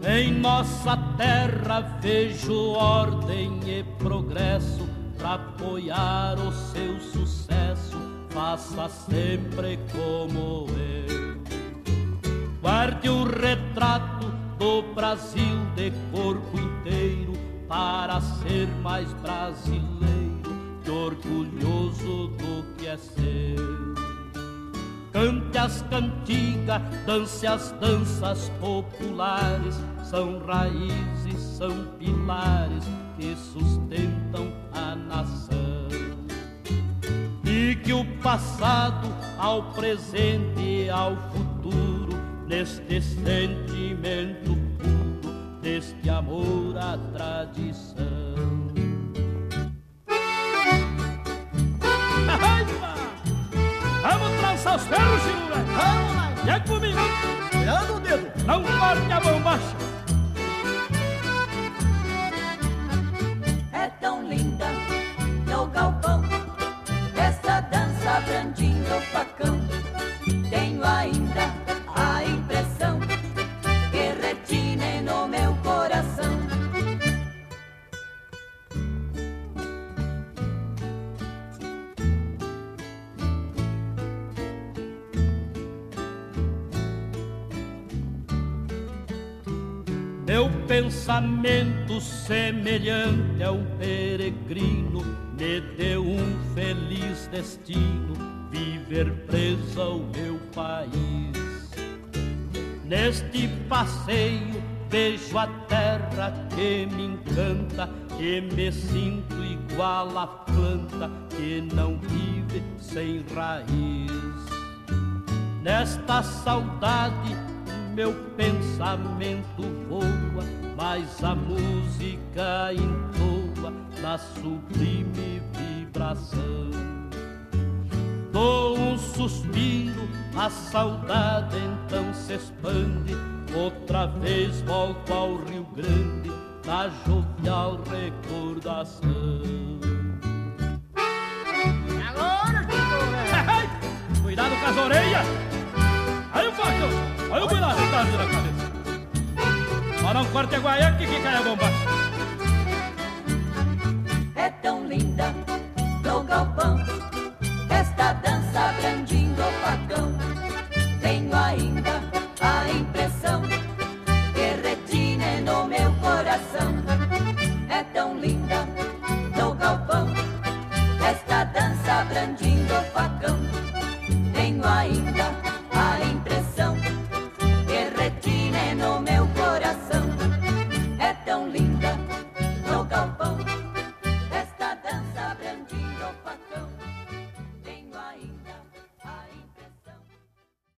Em nossa terra vejo ordem e progresso, pra apoiar o seu sucesso, faça sempre como eu. Guarde o retrato do Brasil de corpo inteiro, para ser mais brasileiro e orgulhoso do que é seu. Cante as cantigas, dance as danças populares, são raízes, são pilares que sustentam a nação. E que o passado ao presente e ao futuro, neste sentimento puro, deste amor à tradição. Vamos trançar os ferros, Chiru, velho! Vamos lá! E é comigo! Tirando o dedo! Não corte a bombacha! É tão linda no galpão essa dança brandindo o facão. Tenho ainda a impressão que retine no meu coração. Meu pensamento semelhante a um peregrino me deu um feliz destino, viver preso ao meu país. Neste passeio vejo a terra que me encanta e me sinto igual à planta que não vive sem raiz. Nesta saudade meu pensamento voa, mas a música entoa na sublime vibração. Dou um suspiro, a saudade então se expande, outra vez volto ao Rio Grande, na jovial recordação. Agora, Chico! Cuidado com as orelhas! Aí o facão! Olha o cuidado, tá na cabeça! Mas não corte a guaiaca que cai a bombacha! É tão linda no galpão esta dança brandindo o facão. Tenho ainda a impressão que retine no meu coração. É tão linda no galpão esta dança brandindo o facão. Tenho ainda